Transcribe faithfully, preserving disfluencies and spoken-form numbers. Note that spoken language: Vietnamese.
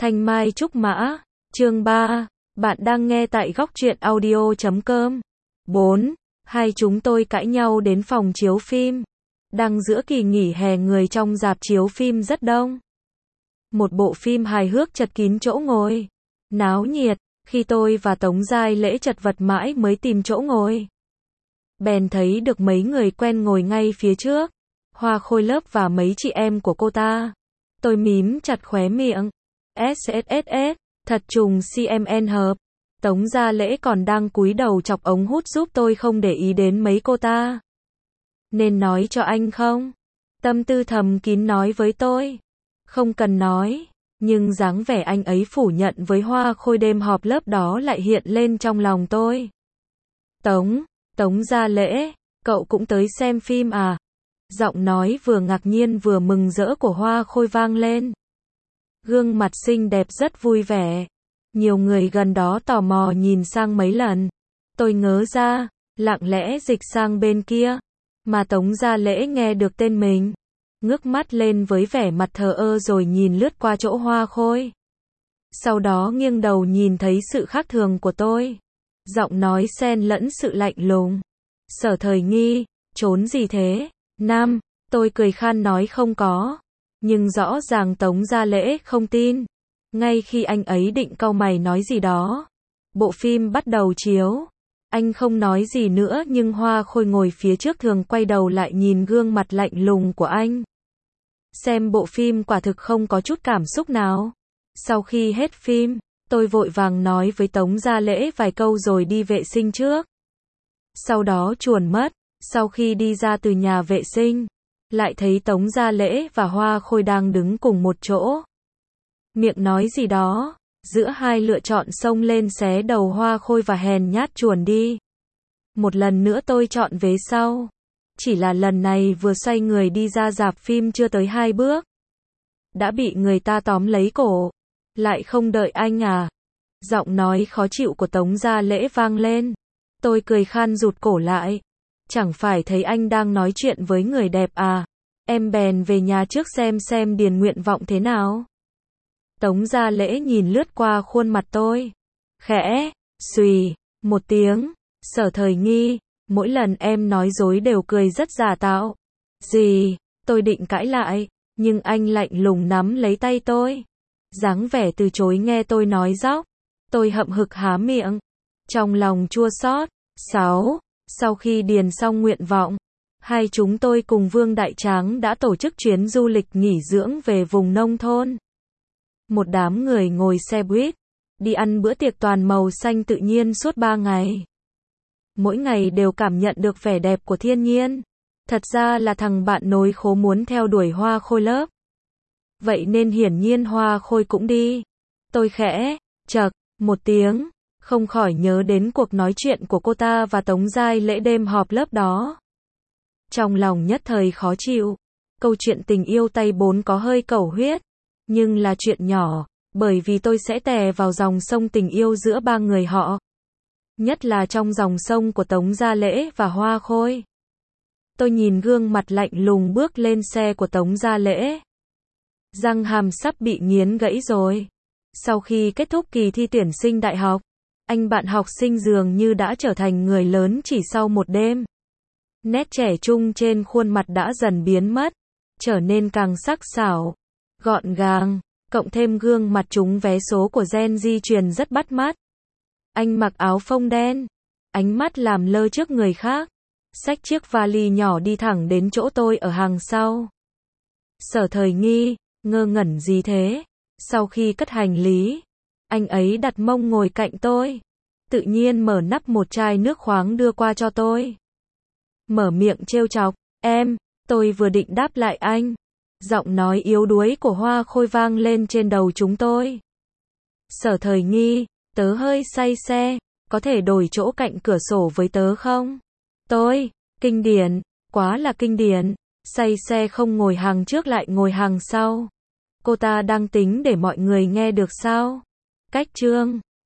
Thanh Mai Trúc Mã, chương ba, bạn đang nghe tại góc truyện audio chấm com. bốn. Hai chúng tôi cãi nhau đến phòng chiếu phim. Đang giữa kỳ nghỉ hè, người trong rạp chiếu phim rất đông. Một bộ phim hài hước chật kín chỗ ngồi. Náo nhiệt, khi tôi và Tống Giai Lễ chật vật mãi mới tìm chỗ ngồi. Bèn thấy được mấy người quen ngồi ngay phía trước. Hoa Khôi Lớp và mấy chị em của cô ta. Tôi mím chặt khóe miệng. ét ét ét ét, thật trùng xê em en hợp. Tống Gia Lễ còn đang cúi đầu chọc ống hút giúp tôi không để ý đến mấy cô ta. Nên nói cho anh không? Tâm tư thầm kín nói với tôi. Không cần nói, nhưng dáng vẻ anh ấy phủ nhận với Hoa Khôi đêm họp lớp đó lại hiện lên trong lòng tôi. Tống, Tống Gia Lễ, cậu cũng tới xem phim à? Giọng nói vừa ngạc nhiên vừa mừng rỡ của Hoa Khôi vang lên. Gương mặt xinh đẹp rất vui vẻ. Nhiều người gần đó tò mò nhìn sang mấy lần. Tôi ngớ ra, lặng lẽ dịch sang bên kia. Mà Tống Gia Lễ nghe được tên mình, ngước mắt lên với vẻ mặt thờ ơ rồi nhìn lướt qua chỗ Hoa Khôi. Sau đó nghiêng đầu nhìn thấy sự khác thường của tôi. Giọng nói xen lẫn sự lạnh lùng. Sở Thời Nghi, trốn gì thế? Nam, tôi cười khan nói không có. Nhưng rõ ràng Tống Gia Lễ không tin. Ngay khi anh ấy định cau mày nói gì đó, bộ phim bắt đầu chiếu. Anh không nói gì nữa nhưng Hoa Khôi ngồi phía trước thường quay đầu lại nhìn gương mặt lạnh lùng của anh. Xem bộ phim quả thực không có chút cảm xúc nào. Sau khi hết phim, tôi vội vàng nói với Tống Gia Lễ vài câu rồi đi vệ sinh trước. Sau đó chuồn mất. Sau khi đi ra từ nhà vệ sinh, lại thấy Tống Gia Lễ và Hoa Khôi đang đứng cùng một chỗ. Miệng nói gì đó, giữa hai lựa chọn xông lên xé đầu Hoa Khôi và hèn nhát chuồn đi. Một lần nữa tôi chọn vế sau. Chỉ là lần này vừa xoay người đi ra rạp phim chưa tới hai bước, đã bị người ta tóm lấy cổ. Lại không đợi anh à? Giọng nói khó chịu của Tống Gia Lễ vang lên. Tôi cười khan rụt cổ lại. Chẳng phải thấy anh đang nói chuyện với người đẹp à? Em bèn về nhà trước xem xem điền nguyện vọng thế nào. Tống Gia Lễ nhìn lướt qua khuôn mặt tôi. Khẽ, xùy, một tiếng. Sở Thời Nghi, mỗi lần em nói dối đều cười rất giả tạo. Gì? Tôi định cãi lại, nhưng anh lạnh lùng nắm lấy tay tôi. Dáng vẻ từ chối nghe tôi nói dóc. Tôi hậm hực há miệng. Trong lòng chua xót. sáu. Sau khi điền xong nguyện vọng, hai chúng tôi cùng Vương Đại Tráng đã tổ chức chuyến du lịch nghỉ dưỡng về vùng nông thôn. Một đám người ngồi xe buýt, đi ăn bữa tiệc toàn màu xanh tự nhiên suốt ba ngày. Mỗi ngày đều cảm nhận được vẻ đẹp của thiên nhiên. Thật ra là thằng bạn nối khố muốn theo đuổi Hoa Khôi Lớp. Vậy nên hiển nhiên Hoa Khôi cũng đi. Tôi khẽ, chậc, một tiếng. Không khỏi nhớ đến cuộc nói chuyện của cô ta và Tống Giai Lễ đêm họp lớp đó. Trong lòng nhất thời khó chịu. Câu chuyện tình yêu tay bốn có hơi cầu huyết, nhưng là chuyện nhỏ, bởi vì tôi sẽ tè vào dòng sông tình yêu giữa ba người họ. Nhất là trong dòng sông của Tống Gia Lễ và Hoa Khôi. Tôi nhìn gương mặt lạnh lùng bước lên xe của Tống Gia Lễ. Răng hàm sắp bị nghiến gãy rồi. Sau khi kết thúc kỳ thi tuyển sinh đại học, anh bạn học sinh dường như đã trở thành người lớn chỉ sau một đêm. Nét trẻ trung trên khuôn mặt đã dần biến mất, trở nên càng sắc sảo, gọn gàng, cộng thêm gương mặt trúng vé số của Gen di truyền rất bắt mắt. Anh mặc áo phông đen, ánh mắt làm lơ trước người khác, xách chiếc vali nhỏ đi thẳng đến chỗ tôi ở hàng sau. Sở Thời Nghi, ngơ ngẩn gì thế? Sau khi cất hành lý, anh ấy đặt mông ngồi cạnh tôi, tự nhiên mở nắp một chai nước khoáng đưa qua cho tôi. Mở miệng trêu chọc, em, tôi vừa định đáp lại anh. Giọng nói yếu đuối của Hoa Khôi vang lên trên đầu chúng tôi. Sở Thời Nghi, tớ hơi say xe, có thể đổi chỗ cạnh cửa sổ với tớ không? Tôi, kinh điển, quá là kinh điển, say xe không ngồi hàng trước lại ngồi hàng sau. Cô ta đang tính để mọi người nghe được sao? Cách chương